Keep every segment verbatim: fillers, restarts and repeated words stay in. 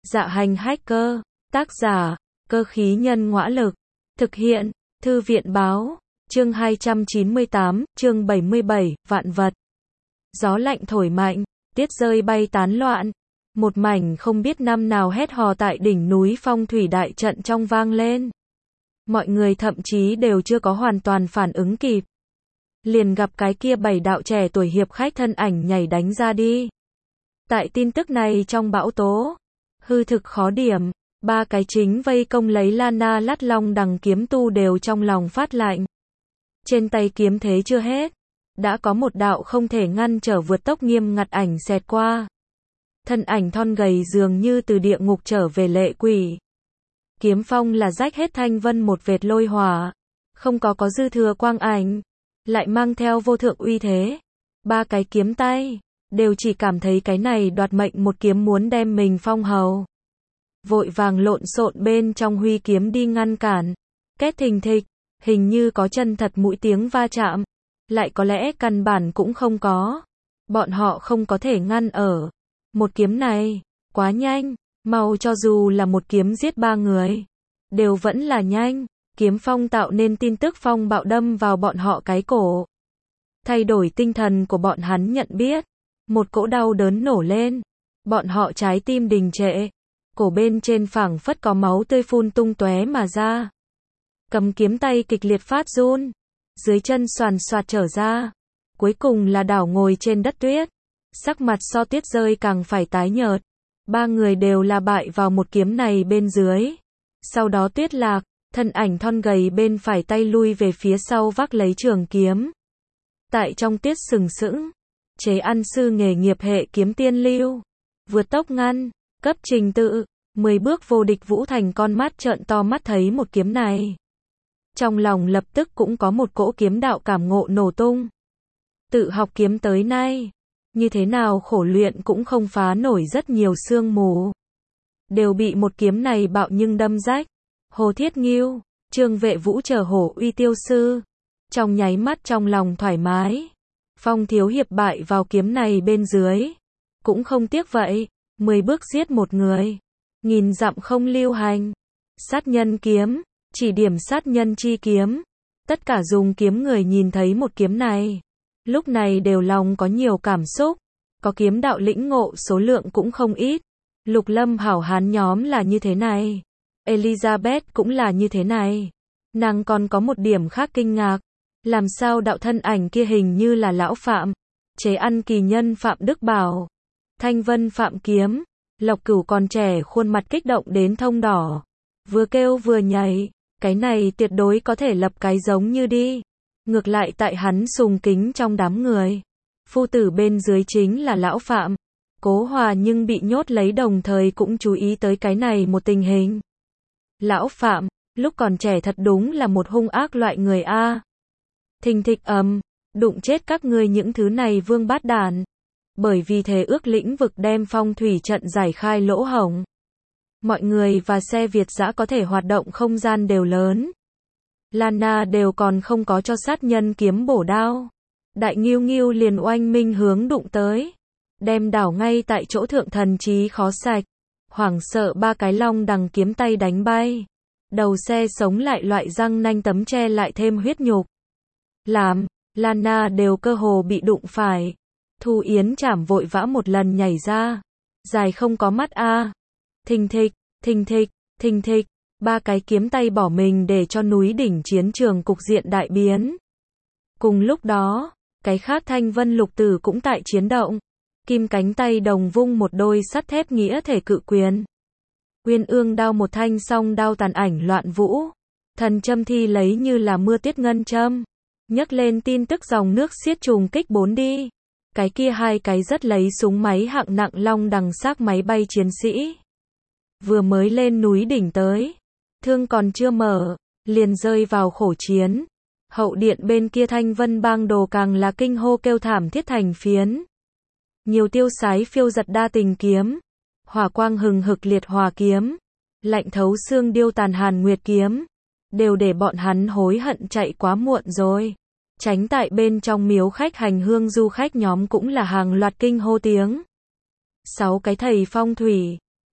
Dạ hành hacker, tác giả, cơ khí nhân ngõa lực, thực hiện, thư viện báo, chương hai trăm chín mươi tám, chương bảy mươi bảy, vạn vật. Gió lạnh thổi mạnh, tiết rơi bay tán loạn, một mảnh không biết năm nào hét hò tại đỉnh núi phong thủy đại trận trong vang lên. Mọi người thậm chí đều chưa có hoàn toàn phản ứng kịp. Liền gặp cái kia bảy đạo trẻ tuổi hiệp khách thân ảnh nhảy đánh ra đi. Tại tin tức này trong bão tố, hư thực khó điểm, ba cái chính vây công lấy Lana Lát Long đằng kiếm tu đều trong lòng phát lạnh. Trên tay kiếm thế chưa hết, đã có một đạo không thể ngăn trở vượt tốc nghiêm ngặt ảnh xẹt qua. Thân ảnh thon gầy dường như từ địa ngục trở về lệ quỷ. Kiếm phong là rách hết thanh vân một vệt lôi hỏa, không có có dư thừa quang ảnh, lại mang theo vô thượng uy thế. Ba cái kiếm tay, đều chỉ cảm thấy cái này đoạt mệnh một kiếm muốn đem mình phong hầu. Vội vàng lộn xộn bên trong huy kiếm đi ngăn cản. Két thình thịch, hình như có chân thật mũi tiếng va chạm, lại có lẽ căn bản cũng không có. Bọn họ không có thể ngăn ở. Một kiếm này, quá nhanh, mau cho dù là một kiếm giết ba người, đều vẫn là nhanh. Kiếm phong tạo nên tin tức phong bạo đâm vào bọn họ cái cổ. Thay đổi tinh thần của bọn hắn nhận biết. Một cỗ đau đớn nổ lên. Bọn họ trái tim đình trệ. Cổ bên trên phảng phất có máu tươi phun tung tóe mà ra. Cầm kiếm tay kịch liệt phát run. Dưới chân xoàn xoạt trở ra. Cuối cùng là đảo ngồi trên đất tuyết. Sắc mặt so tuyết rơi càng phải tái nhợt. Ba người đều là bại vào một kiếm này bên dưới. Sau đó tuyết lạc, thân ảnh thon gầy bên phải tay lui về phía sau vác lấy trường kiếm. Tại trong tuyết sừng sững, chế ăn sư nghề nghiệp hệ kiếm tiên lưu. Vượt tốc ngăn, cấp trình tự, mười bước vô địch Vũ Thành con mắt trợn to mắt thấy một kiếm này. Trong lòng lập tức cũng có một cỗ kiếm đạo cảm ngộ nổ tung. Tự học kiếm tới nay, như thế nào khổ luyện cũng không phá nổi rất nhiều sương mù. Đều bị một kiếm này bạo nhưng đâm rách. Hồ Thiết Ngưu, Trương Vệ Vũ chờ hổ uy tiêu sư. Trong nháy mắt trong lòng thoải mái. Phong thiếu hiệp bại vào kiếm này bên dưới. Cũng không tiếc vậy. Mười bước giết một người. Nghìn dặm không lưu hành. Sát nhân kiếm. Chỉ điểm sát nhân chi kiếm. Tất cả dùng kiếm người nhìn thấy một kiếm này. Lúc này đều lòng có nhiều cảm xúc. Có kiếm đạo lĩnh ngộ số lượng cũng không ít. Lục Lâm hảo hán nhóm là như thế này. Elizabeth cũng là như thế này. Nàng còn có một điểm khác kinh ngạc. Làm sao đạo thân ảnh kia hình như là lão Phạm. Chế ăn kỳ nhân Phạm Đức Bảo. Thanh Vân Phạm Kiếm. Lộc Cửu còn trẻ khuôn mặt kích động đến thông đỏ. Vừa kêu vừa nhảy. Cái này tuyệt đối có thể lập cái giống như đi. Ngược lại tại hắn sùng kính trong đám người. Phu tử bên dưới chính là lão Phạm. Cố Hòa nhưng bị nhốt lấy đồng thời cũng chú ý tới cái này một tình hình. Lão Phạm, lúc còn trẻ thật đúng là một hung ác loại người a. Thình thịch ầm, đụng chết các ngươi những thứ này vương bát đản. Bởi vì thế ước lĩnh vực đem phong thủy trận giải khai lỗ hổng. Mọi người và xe Việt dã có thể hoạt động không gian đều lớn. Lana đều còn không có cho sát nhân kiếm bổ đao. Đại Ngưu Ngưu liền oanh minh hướng đụng tới. Đem đảo ngay tại chỗ thượng thần trí khó sạch. Hoảng sợ ba cái long đằng kiếm tay đánh bay. Đầu xe sống lại loại răng nanh tấm che lại thêm huyết nhục. Làm, Lana đều cơ hồ bị đụng phải. Thu Yến chảm vội vã một lần nhảy ra. Dài không có mắt a. Thình thịch, thình thịch, thình thịch. Ba cái kiếm tay bỏ mình để cho núi đỉnh chiến trường cục diện đại biến. Cùng lúc đó, cái khác Thanh Vân Lục Tử cũng tại chiến động. Kim cánh tay đồng vung một đôi sắt thép nghĩa thể cự quyền. Uyên ương đao một thanh song đao tàn ảnh loạn vũ. Thần châm thi lấy như là mưa tuyết ngân châm. Nhấc lên tin tức dòng nước xiết trùng kích bốn đi. Cái kia hai cái rất lấy súng máy hạng nặng long đằng xác máy bay chiến sĩ. Vừa mới lên núi đỉnh tới. Thương còn chưa mở, liền rơi vào khổ chiến. Hậu điện bên kia Thanh Vân bang đồ càng là kinh hô kêu thảm thiết thành phiến. Nhiều tiêu sái phiêu giật đa tình kiếm. Hỏa quang hừng hực liệt hòa kiếm. Lạnh thấu xương điêu tàn hàn nguyệt kiếm. Đều để bọn hắn hối hận chạy quá muộn rồi. Tránh tại bên trong miếu khách hành hương du khách nhóm cũng là hàng loạt kinh hô tiếng. Sáu cái thầy phong thủy.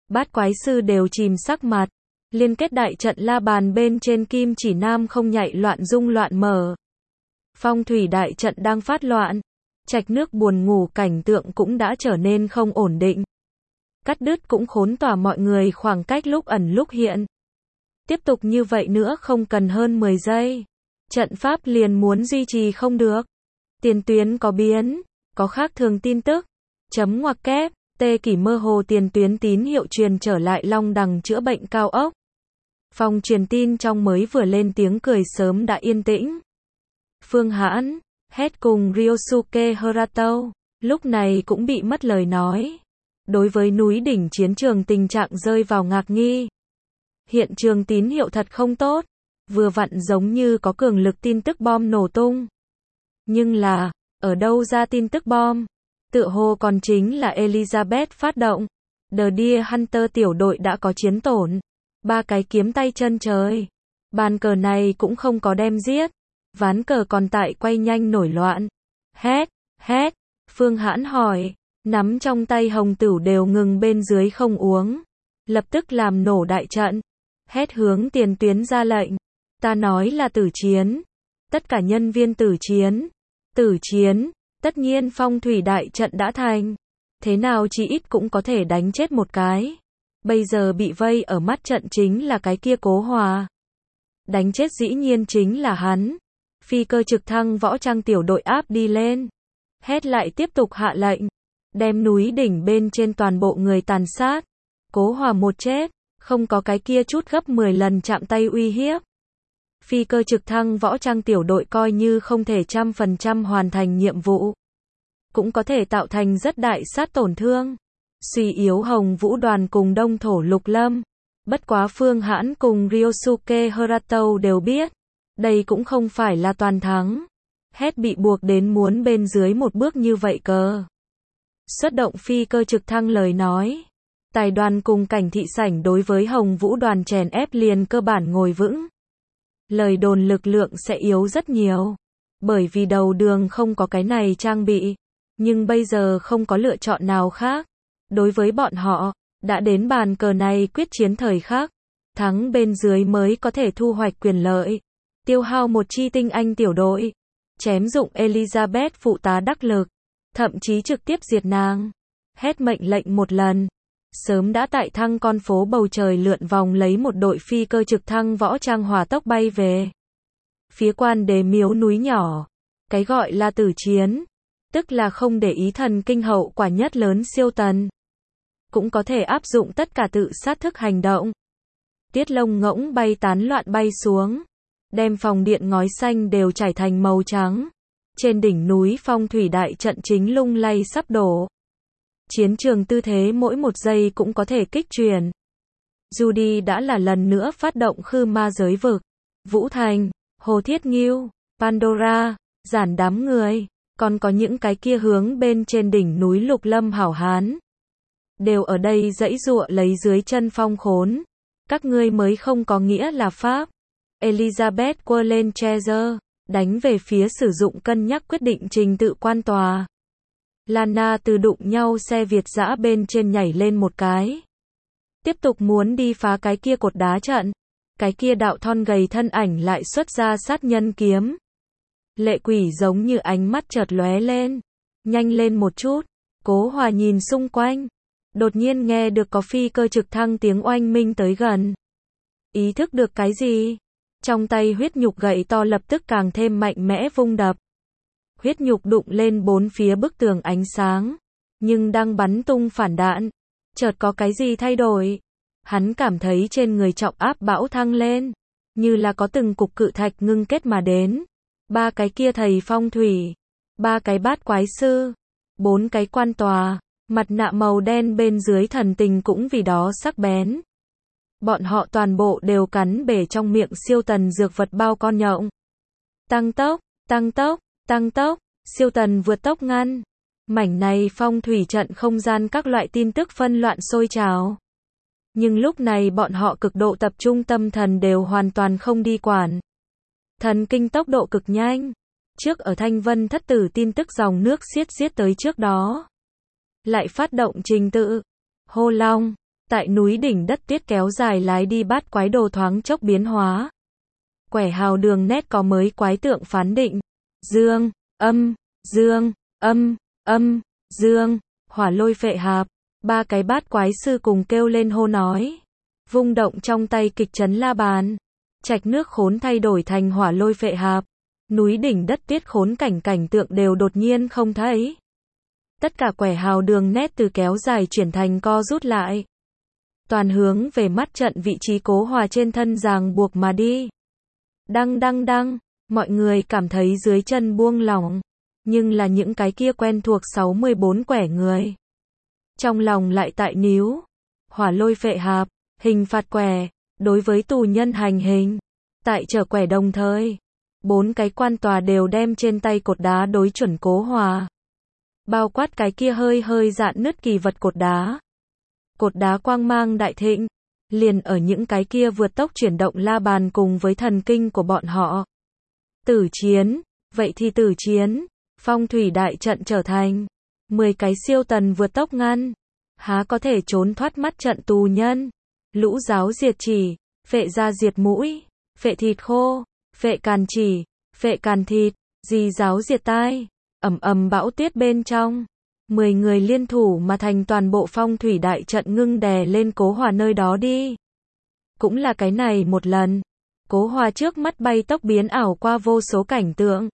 Bát quái sư đều chìm sắc mặt. Liên kết đại trận la bàn bên trên kim chỉ nam không nhạy loạn rung loạn mở. Phong thủy đại trận đang phát loạn. Trạch nước buồn ngủ cảnh tượng cũng đã trở nên không ổn định. Cắt đứt cũng khốn tỏa mọi người khoảng cách lúc ẩn lúc hiện. Tiếp tục như vậy nữa không cần hơn mười giây. Trận pháp liền muốn duy trì không được. Tiền tuyến có biến, có khác thường tin tức. Chấm ngoặc kép, tê kỷ mơ hồ tiền tuyến tín hiệu truyền trở lại Long Đằng chữa bệnh cao ốc. Phòng truyền tin trong mới vừa lên tiếng cười sớm đã yên tĩnh. Phương Hãn, hét cùng Ryosuke Harato, lúc này cũng bị mất lời nói. Đối với núi đỉnh chiến trường tình trạng rơi vào ngạc nghi. Hiện trường tín hiệu thật không tốt, vừa vặn giống như có cường lực tin tức bom nổ tung. Nhưng là, ở đâu ra tin tức bom? Tựa hồ còn chính là Elizabeth phát động. The Deer Hunter tiểu đội đã có chiến tổn. Ba cái kiếm tay chân trời. Bàn cờ này cũng không có đem giết. Ván cờ còn tại quay nhanh nổi loạn. Hét, hét. Phương Hãn hỏi. Nắm trong tay hồng tửu đều ngừng bên dưới không uống. Lập tức làm nổ đại trận. Hét hướng tiền tuyến ra lệnh. Ta nói là tử chiến. Tất cả nhân viên tử chiến. Tử chiến. Tất nhiên phong thủy đại trận đã thành. Thế nào chỉ ít cũng có thể đánh chết một cái. Bây giờ bị vây ở mắt trận chính là cái kia Cố Hòa. Đánh chết dĩ nhiên chính là hắn. Phi cơ trực thăng võ trang tiểu đội áp đi lên. Hét lại tiếp tục hạ lệnh. Đem núi đỉnh bên trên toàn bộ người tàn sát. Cố Hòa một chết. Không có cái kia chút gấp mười lần chạm tay uy hiếp. Phi cơ trực thăng võ trang tiểu đội coi như không thể trăm phần trăm hoàn thành nhiệm vụ. Cũng có thể tạo thành rất đại sát tổn thương. Suy yếu Hồng Vũ đoàn cùng Đông Thổ Lục Lâm. Bất quá Phương Hãn cùng Ryosuke Harato đều biết. Đây cũng không phải là toàn thắng. Hét bị buộc đến muốn bên dưới một bước như vậy cơ. Xuất động phi cơ trực thăng lời nói. Tài đoàn cùng cảnh thị sảnh đối với Hồng Vũ đoàn chèn ép liền cơ bản ngồi vững. Lời đồn lực lượng sẽ yếu rất nhiều. Bởi vì đầu đường không có cái này trang bị. Nhưng bây giờ không có lựa chọn nào khác. Đối với bọn họ, đã đến bàn cờ này quyết chiến thời khắc. Thắng bên dưới mới có thể thu hoạch quyền lợi. Tiêu hao một chi tinh anh tiểu đội. Chém dụng Elizabeth phụ tá đắc lực. Thậm chí trực tiếp diệt nàng. Hét mệnh lệnh một lần. Sớm đã tại thăng con phố bầu trời lượn vòng lấy một đội phi cơ trực thăng võ trang hỏa tốc bay về. Phía quan đế miếu núi nhỏ. Cái gọi là tử chiến. Tức là không để ý thần kinh hậu quả nhất lớn siêu tần. Cũng có thể áp dụng tất cả tự sát thức hành động. Tiết lông ngỗng bay tán loạn bay xuống. Đem phòng điện ngói xanh đều trải thành màu trắng. Trên đỉnh núi phong thủy đại trận chính lung lay sắp đổ. Chiến trường tư thế mỗi một giây cũng có thể kích chuyển. Judy đã là lần nữa phát động khư ma giới vực. Vũ Thành, Hồ Thiết Nghiêu, Pandora, giản đám người. Còn có những cái kia hướng bên trên đỉnh núi Lục Lâm hảo hán. Đều ở đây dãy dụa lấy dưới chân phong khốn. Các ngươi mới không có nghĩa là Pháp. Elizabeth quơ lên Treasure, đánh về phía sử dụng cân nhắc quyết định trình tự quan tòa. Lana từ đụng nhau xe Việt dã bên trên nhảy lên một cái. Tiếp tục muốn đi phá cái kia cột đá trận. Cái kia đạo thon gầy thân ảnh lại xuất ra sát nhân kiếm. Lệ Quỷ giống như ánh mắt chợt lóe lên. Nhanh lên một chút. Cố Hòa nhìn xung quanh. Đột nhiên nghe được có phi cơ trực thăng tiếng oanh minh tới gần. Ý thức được cái gì? Trong tay huyết nhục gậy to lập tức càng thêm mạnh mẽ vung đập. Huyết nhục đụng lên bốn phía bức tường ánh sáng. Nhưng đang bắn tung phản đạn. Chợt có cái gì thay đổi. Hắn cảm thấy trên người trọng áp bão thăng lên. Như là có từng cục cự thạch ngưng kết mà đến. Ba cái kia thầy phong thủy. Ba cái bát quái sư. Bốn cái quan tòa. Mặt nạ màu đen bên dưới thần tình cũng vì đó sắc bén. Bọn họ toàn bộ đều cắn bể trong miệng siêu tần dược vật bao con nhộng. Tăng tốc, tăng tốc, tăng tốc, siêu tần vượt tốc ngăn. Mảnh này phong thủy trận không gian các loại tin tức phân loạn sôi trào. Nhưng lúc này bọn họ cực độ tập trung tâm thần đều hoàn toàn không đi quản. Thần kinh tốc độ cực nhanh. Trước ở Thanh Vân thất tử tin tức dòng nước xiết xiết tới trước đó. Lại phát động trình tự. Hô Long, Tại núi đỉnh đất tuyết kéo dài lái đi bát quái đồ thoáng chốc biến hóa. Quẻ hào đường nét có mới quái tượng phán định. Dương, âm, dương, âm, âm, dương, hỏa lôi phệ hạp. Ba cái bát quái sư cùng kêu lên hô nói. Vung động trong tay kịch chấn la bàn. Trạch nước khốn thay đổi thành hỏa lôi phệ hạp. Núi đỉnh đất tuyết khốn cảnh cảnh tượng đều đột nhiên không thấy. Tất cả quẻ hào đường nét từ kéo dài chuyển thành co rút lại. Toàn hướng về mắt trận vị trí Cố Hòa trên thân ràng buộc mà đi. Đăng đăng đăng, mọi người cảm thấy dưới chân buông lỏng. Nhưng là những cái kia quen thuộc sáu mươi bốn quẻ người. Trong lòng lại tại níu. Hỏa lôi phệ hạp, hình phạt quẻ, đối với tù nhân hành hình. Tại trở quẻ đồng thời. Bốn cái quan tòa đều đem trên tay cột đá đối chuẩn Cố Hòa. Bao quát cái kia hơi hơi dạn nứt kỳ vật cột đá. Cột đá quang mang đại thịnh. Liền ở những cái kia vượt tốc chuyển động la bàn cùng với thần kinh của bọn họ. Tử chiến, vậy thì tử chiến. Phong thủy đại trận trở thành mười cái siêu tần vượt tốc ngăn. Há có thể trốn thoát mắt trận tù nhân. Lũ giáo diệt chỉ, phệ da diệt mũi, phệ thịt khô, phệ càn chỉ, phệ càn thịt, di giáo diệt tai. Ầm ầm bão tuyết bên trong. Mười người liên thủ mà thành toàn bộ phong thủy đại trận ngưng đè lên Cố Hòa nơi đó đi. Cũng là cái này một lần. Cố Hòa trước mắt bay tốc biến ảo qua vô số cảnh tượng.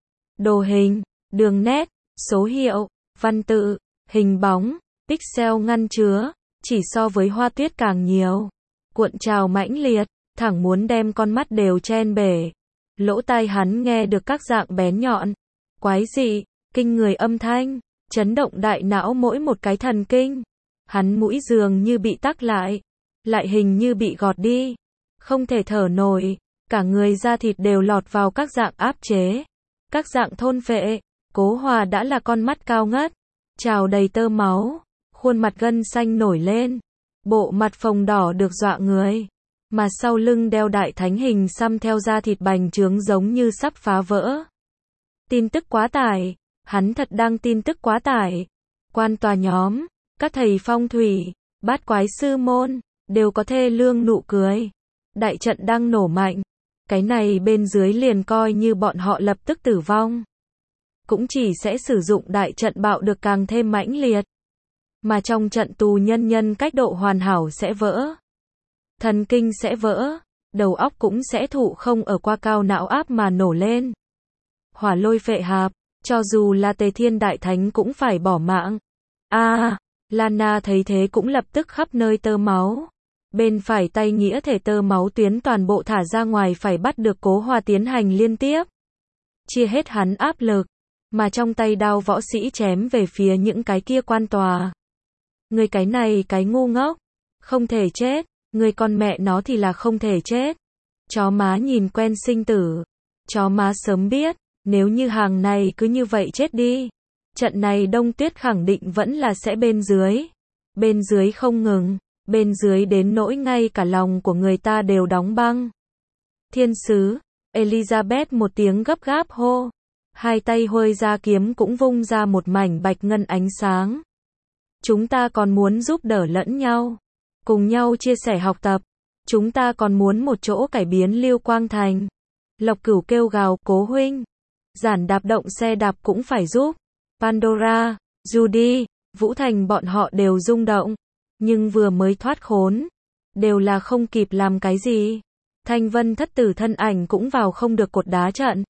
Đồ hình, đường nét, số hiệu, văn tự, hình bóng, pixel ngăn chứa, chỉ so với hoa tuyết càng nhiều. Cuộn trào mãnh liệt, thẳng muốn đem con mắt đều chen bể. Lỗ tai hắn nghe được các dạng bén nhọn, quái dị, kinh người âm thanh, chấn động đại não mỗi một cái thần kinh. Hắn mũi dường như bị tắc lại, lại hình như bị gọt đi, không thể thở nổi, cả người da thịt đều lọt vào các dạng áp chế, các dạng thôn phệ. Cố Hòa đã là con mắt cao ngất, trào đầy tơ máu, khuôn mặt gân xanh nổi lên, bộ mặt phồng đỏ được dọa người, mà sau lưng đeo đại thánh hình xăm theo da thịt bành trướng giống như sắp phá vỡ. Tin tức quá tải, hắn thật đang tin tức quá tải. Quan tòa nhóm, các thầy phong thủy, bát quái sư môn, đều có thê lương nụ cười. Đại trận đang nổ mạnh, cái này bên dưới liền coi như bọn họ lập tức tử vong. Cũng chỉ sẽ sử dụng đại trận bạo được càng thêm mãnh liệt. Mà trong trận tù nhân nhân cách độ hoàn hảo sẽ vỡ. Thần kinh sẽ vỡ, đầu óc cũng sẽ thụ không ở qua cao não áp mà nổ lên. Hỏa lôi phệ hạp, cho dù là Tề Thiên Đại Thánh cũng phải bỏ mạng. A, à, Lana thấy thế cũng lập tức khắp nơi tơ máu. Bên phải tay nghĩa thể tơ máu tuyến toàn bộ thả ra ngoài phải bắt được Cố Hòa tiến hành liên tiếp. Chia hết hắn áp lực, mà trong tay đao võ sĩ chém về phía những cái kia quan tòa. Người cái này cái ngu ngốc, không thể chết, người con mẹ nó thì là không thể chết. Chó má nhìn quen sinh tử, chó má sớm biết, nếu như hàng này cứ như vậy chết đi, trận này đông tuyết khẳng định vẫn là sẽ bên dưới. Bên dưới không ngừng, bên dưới đến nỗi ngay cả lòng của người ta đều đóng băng. Thiên sứ, Elizabeth một tiếng gấp gáp hô, hai tay huôi ra kiếm cũng vung ra một mảnh bạch ngân ánh sáng. Chúng ta còn muốn giúp đỡ lẫn nhau, cùng nhau chia sẻ học tập, chúng ta còn muốn một chỗ cải biến Lưu Quang Thành. Lộc Cửu kêu gào, Cố huynh, giản đạp động xe đạp cũng phải giúp. Pandora, Judy, Vũ Thành bọn họ đều rung động, nhưng vừa mới thoát khốn, đều là không kịp làm cái gì. Thanh Vân thất tử thân ảnh cũng vào không được cột đá trận.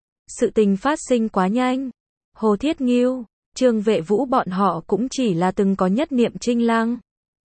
Sự tình phát sinh quá nhanh. Hồ Thiết Nghiêu, Trương Vệ Vũ bọn họ cũng chỉ là từng có nhất niệm trinh lăng.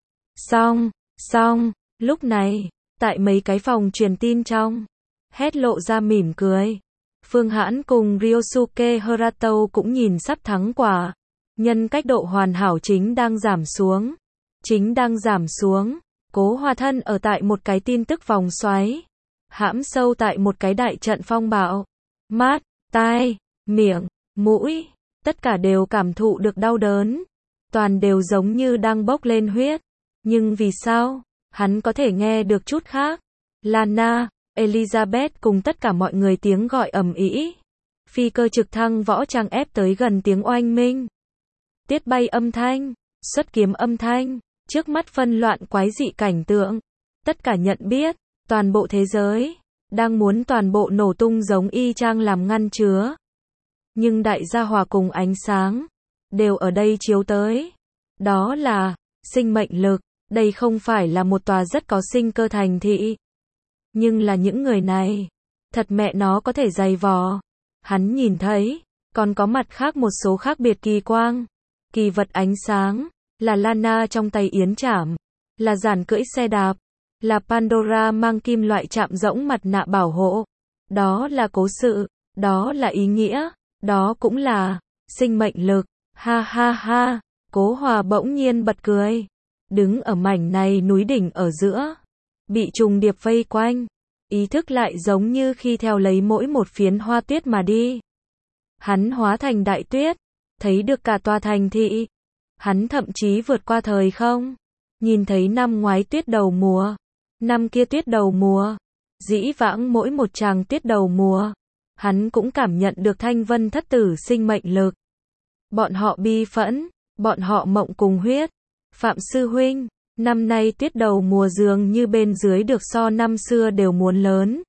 Xong, xong, lúc này, tại mấy cái phòng truyền tin trong, hét lộ ra mỉm cười. Phương Hãn cùng Ryosuke Harato cũng nhìn sắp thắng quả. Nhân cách độ hoàn hảo chính đang giảm xuống. Chính đang giảm xuống. Cố Hòa thân ở tại một cái tin tức vòng xoáy. Hãm sâu tại một cái đại trận phong bạo. Mắt, tai, miệng, mũi, tất cả đều cảm thụ được đau đớn. Toàn đều giống như đang bốc lên huyết. Nhưng vì sao? Hắn có thể nghe được chút khác. Lana, Elizabeth cùng tất cả mọi người tiếng gọi ầm ĩ. Phi cơ trực thăng võ trang ép tới gần tiếng oanh minh. Tiết bay âm thanh, xuất kiếm âm thanh, Trước mắt phân loạn quái dị cảnh tượng, tất cả nhận biết, toàn bộ thế giới, đang muốn toàn bộ nổ tung giống y chang làm ngăn chứa. Nhưng đại gia hỏa cùng ánh sáng, đều ở đây chiếu tới. Đó là, sinh mệnh lực, đây không phải là một tòa rất có sinh cơ thành thị. Nhưng là những người này, thật mẹ nó có thể dày vò. Hắn nhìn thấy, còn có mặt khác một số khác biệt kỳ quang, kỳ vật ánh sáng, là Lana trong tay yến trảm, là giản cưỡi xe đạp, là Pandora mang kim loại chạm rỗng mặt nạ bảo hộ. Đó là cố sự, đó là ý nghĩa, đó cũng là sinh mệnh lực. Ha ha ha, Cố Hòa bỗng nhiên bật cười. Đứng ở mảnh này núi đỉnh ở giữa, bị trùng điệp vây quanh, ý thức lại giống như khi theo lấy mỗi một phiến hoa tuyết mà đi. Hắn hóa thành đại tuyết, thấy được cả tòa thành thị. Hắn thậm chí vượt qua thời không, nhìn thấy năm ngoái tuyết đầu mùa, năm kia tuyết đầu mùa, dĩ vãng mỗi một tràng tuyết đầu mùa. Hắn cũng cảm nhận được thanh vân thất tử sinh mệnh lực. Bọn họ bi phẫn, bọn họ mộng cùng huyết. Phạm sư huynh, năm nay tuyết đầu mùa dường như bên dưới được so năm xưa đều muốn lớn.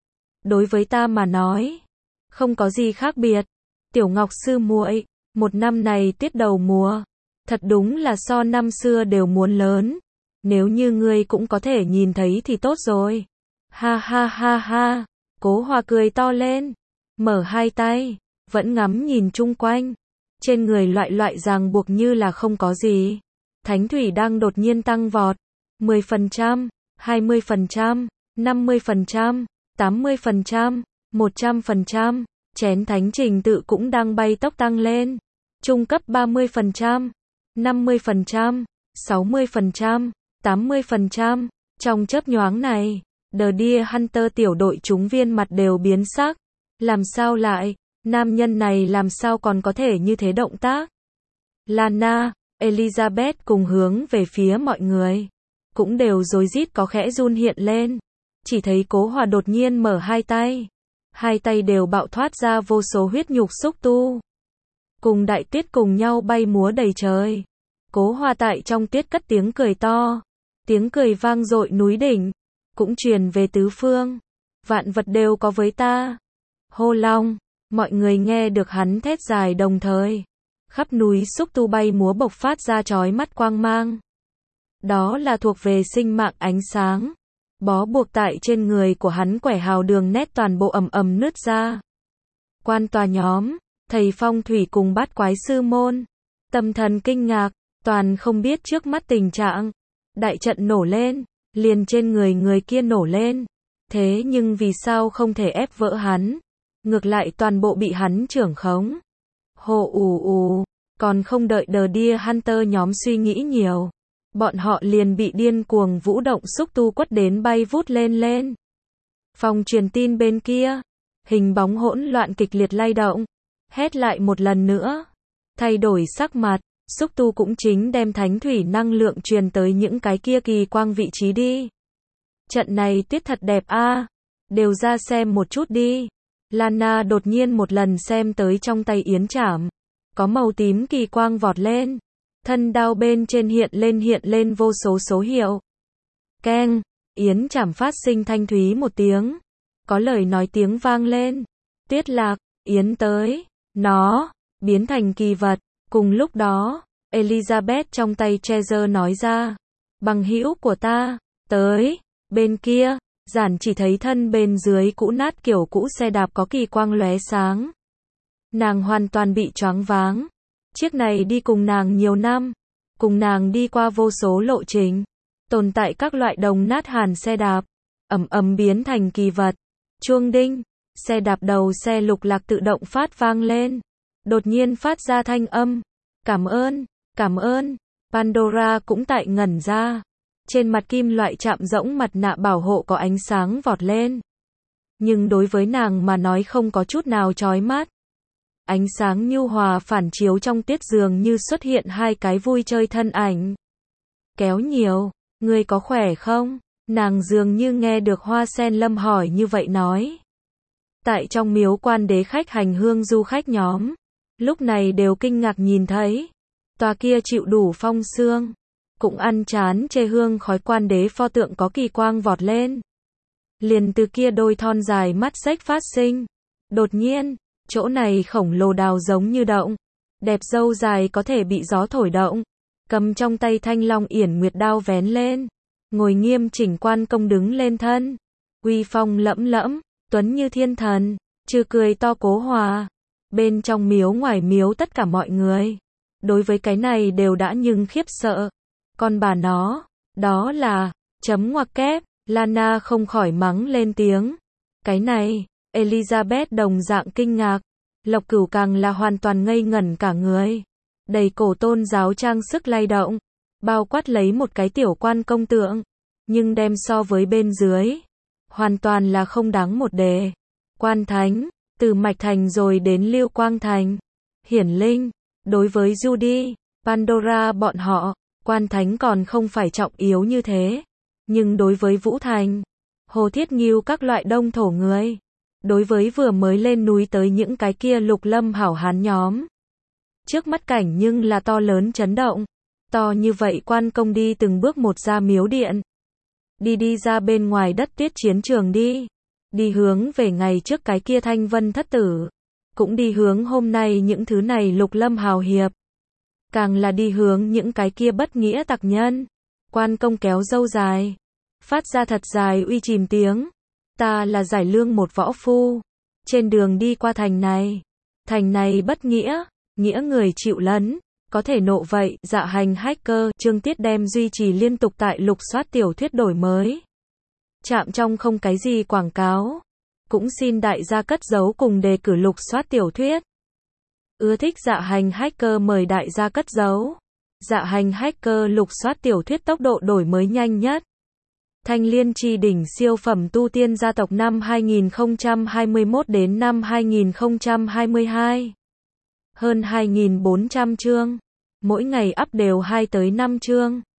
Đối với ta mà nói, không có gì khác biệt. Tiểu Ngọc sư muội, một năm này tuyết đầu mùa, thật đúng là so năm xưa đều muốn lớn. Nếu như ngươi cũng có thể nhìn thấy thì tốt rồi. Ha ha ha ha, Cố Hòa cười to lên, mở hai tay, vẫn ngắm nhìn chung quanh. Trên người loại loại ràng buộc như là không có gì. Thánh thủy đang đột nhiên tăng vọt. mười phần trăm, hai mươi phần trăm, năm mươi phần trăm, tám mươi phần trăm, một trăm phần trăm. Chén thánh trình tự cũng đang bay tốc tăng lên. Trung cấp ba mươi phần trăm, năm mươi phần trăm, sáu mươi phần trăm, tám mươi phần trăm. Trong chớp nhoáng này, The Deer Hunter tiểu đội chúng viên mặt đều biến sắc. Làm sao lại, nam nhân này làm sao còn có thể như thế động tác? Lana, Elizabeth cùng hướng về phía mọi người, cũng đều rối rít có khẽ run hiện lên. Chỉ thấy Cố Hòa đột nhiên mở hai tay, hai tay đều bạo thoát ra vô số huyết nhục xúc tu, cùng đại tuyết cùng nhau bay múa đầy trời. Cố Hòa tại trong tuyết cất tiếng cười to, tiếng cười vang dội núi đỉnh, cũng truyền về tứ phương. Vạn vật đều có với ta. Hô Long, mọi người nghe được hắn thét dài đồng thời. Khắp núi xúc tu bay múa bộc phát ra chói mắt quang mang. Đó là thuộc về sinh mạng ánh sáng. Bó buộc tại trên người của hắn quẻ hào đường nét toàn bộ ầm ầm nứt ra. Quan tòa nhóm, thầy phong thủy cùng bát quái sư môn, tâm thần kinh ngạc, toàn không biết trước mắt tình trạng. Đại trận nổ lên, liền trên người người kia nổ lên. Thế nhưng vì sao không thể ép vỡ hắn? Ngược lại toàn bộ bị hắn trưởng khống. Hồ ù ù, còn không đợi The Deer Hunter nhóm suy nghĩ nhiều. Bọn họ liền bị điên cuồng vũ động xúc tu quất đến bay vút lên lên. Phòng truyền tin bên kia, hình bóng hỗn loạn kịch liệt lay động. Hét lại một lần nữa. Thay đổi sắc mặt, xúc tu cũng chính đem thánh thủy năng lượng truyền tới những cái kia kỳ quang vị trí đi. Trận này tuyết thật đẹp a, đều ra xem một chút đi. Lana đột nhiên một lần xem tới trong tay yến trảm, có màu tím kỳ quang vọt lên, thân đao bên trên hiện lên hiện lên vô số số hiệu. Keng, yến trảm phát sinh thanh thúy một tiếng, có lời nói tiếng vang lên. Tuyết lạc, yến tới, nó biến thành kỳ vật. Cùng lúc đó, Elizabeth trong tay Treasure nói ra, bằng hữu của ta, tới. Bên kia, giản chỉ thấy thân bên dưới cũ nát kiểu cũ xe đạp có kỳ quang lóe sáng. Nàng hoàn toàn bị choáng váng. Chiếc này đi cùng nàng nhiều năm, cùng nàng đi qua vô số lộ trình, tồn tại các loại đồng nát hàn xe đạp, ầm ầm biến thành kỳ vật. Chuông đinh, xe đạp đầu xe lục lạc tự động phát vang lên, đột nhiên phát ra thanh âm. Cảm ơn, cảm ơn. Pandora cũng tại ngẩn ra. Trên mặt kim loại chạm rỗng mặt nạ bảo hộ có ánh sáng vọt lên. Nhưng đối với nàng mà nói không có chút nào chói mắt. Ánh sáng nhu hòa phản chiếu trong tiết dường như xuất hiện hai cái vui chơi thân ảnh. Kéo nhiều, ngươi có khỏe không? Nàng dường như nghe được Hoa Sen Lâm hỏi như vậy nói. Tại trong miếu quan đế khách hành hương du khách nhóm, lúc này đều kinh ngạc nhìn thấy. Tòa kia chịu đủ phong sương, cũng ăn chán chê hương khói quan đế pho tượng có kỳ quang vọt lên. Liền từ kia đôi thon dài mắt xếch phát sinh. Đột nhiên, chỗ này khổng lồ đào giống như động. Đẹp dâu dài có thể bị gió thổi động. Cầm trong tay thanh long yển nguyệt đao vén lên. Ngồi nghiêm chỉnh quan công đứng lên thân. Uy phong lẫm lẫm, tuấn như thiên thần. Trừ cười to Cố Hòa. Bên trong miếu ngoài miếu tất cả mọi người. Đối với cái này đều đã nhưng khiếp sợ. Con bà nó, đó là, chấm ngoặc kép, Lana không khỏi mắng lên tiếng. Cái này, Elizabeth đồng dạng kinh ngạc. Lộc Cửu càng là hoàn toàn ngây ngẩn cả người. Đầy cổ tôn giáo trang sức lay động. Bao quát lấy một cái tiểu quan công tượng. Nhưng đem so với bên dưới. Hoàn toàn là không đáng một đề. Quan thánh, từ Mạch Thành rồi đến Lưu Quang Thành. Hiển linh, đối với Judy, Pandora bọn họ, quan thánh còn không phải trọng yếu như thế. Nhưng đối với Vũ Thành, Hồ Thiết Ngưu các loại đông thổ người. Đối với vừa mới lên núi tới những cái kia lục lâm hảo hán nhóm. Trước mắt cảnh nhưng là to lớn chấn động. To như vậy quan công đi từng bước một ra miếu điện. Đi đi ra bên ngoài đất tuyết chiến trường đi. Đi hướng về ngày trước cái kia thanh vân thất tử. Cũng đi hướng hôm nay những thứ này lục lâm hào hiệp. Càng là đi hướng những cái kia bất nghĩa tặc nhân. Quan công kéo râu dài. Phát ra thật dài uy chìm tiếng. Ta là giải lương một võ phu. Trên đường đi qua thành này. Thành này bất nghĩa. Nghĩa người chịu lấn. Có thể nộ vậy. Dạ hành hacker. Chương tiết đem duy trì liên tục tại lục soát tiểu thuyết đổi mới. Chạm trong không cái gì quảng cáo. Cũng xin đại gia cất giấu cùng đề cử lục soát tiểu thuyết. Ưa thích dạ hành hacker mời đại gia cất giấu. Dạ hành hacker lục soát tiểu thuyết tốc độ đổi mới nhanh nhất. Thanh Liên Chi đỉnh siêu phẩm tu tiên gia tộc năm hai nghìn không trăm hai mươi mốt đến năm hai nghìn không trăm hai mươi hai. Hơn hai nghìn bốn trăm chương. Mỗi ngày up đều hai tới năm chương.